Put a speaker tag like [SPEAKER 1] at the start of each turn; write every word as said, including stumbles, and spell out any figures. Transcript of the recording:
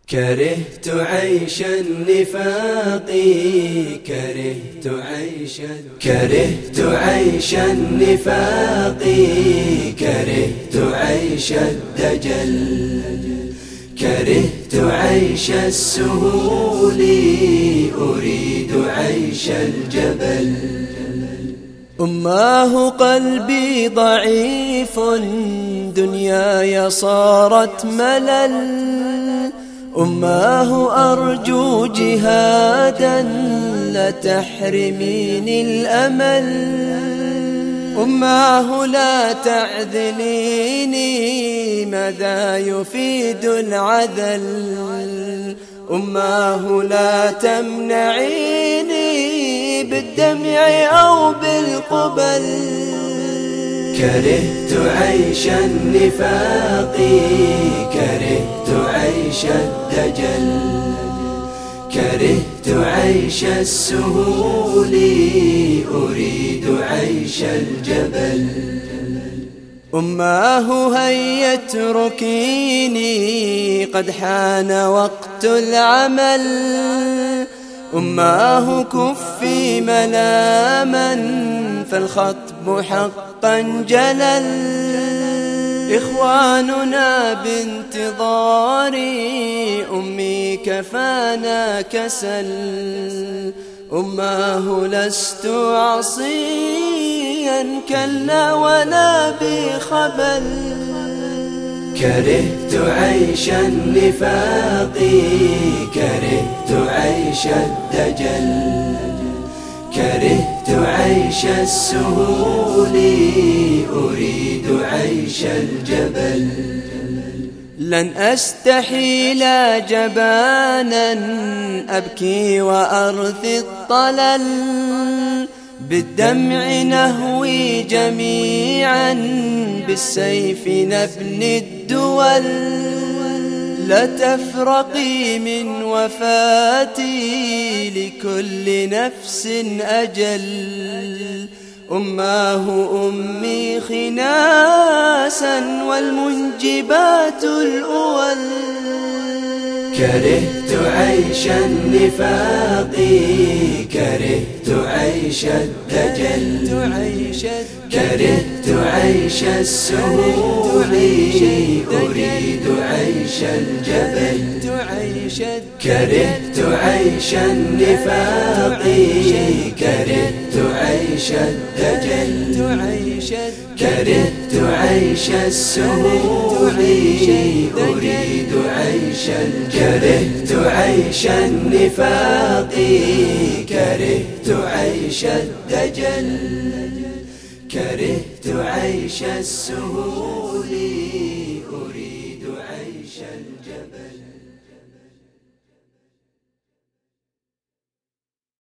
[SPEAKER 1] كرهت عيش النفاق كرهت عيش كرهت عيش النفاق كرهت عيش الدجل كرهت عيش السهول أريد عيش الجبل.
[SPEAKER 2] أماه قلبي ضعيف دنياي صارت ملل أماه أرجو جهادا لا تحرميني الأمل أماه لا تعذليني ماذا يفيد العذل أماه لا تمنعيني بالدمع أو بالقبل.
[SPEAKER 1] كرهت عيش النفاق كرهت عيش الدجل كرهت عيش السهول أريد عيش الجبل.
[SPEAKER 2] أماه هيا اتركيني قد حان وقت العمل أماه كفي ملاما فالخطب حقا جلل إخواننا بانتظاري أمي كفانا كسل أماه لست عصيا كلا ولا بخبل.
[SPEAKER 1] كرهت عيش النفاق كرهت عيش الدجل كرهت عيش السهول أريد عيش الجبل.
[SPEAKER 2] لن أستحيل جبانا أبكي وأرثي الطلل بالدمع نهوي جميعا بالسيف نبني الدول لا تفرقي من وفاتي لكل نفس أجل أماه أمي خناسا والمنجبات الأول.
[SPEAKER 1] كرهت عيش النفاق كرهت عيش الدجل كرهت عيش السهول أريد عيش الجبل. كرهت عيش النفاق كرهت عيش الدجل كرهت عيش السهول أريد عيش الجبل. كرهت عيش النفاق كرهت عيش الدجل كرهت عيش السهول أريد عيش الجبل.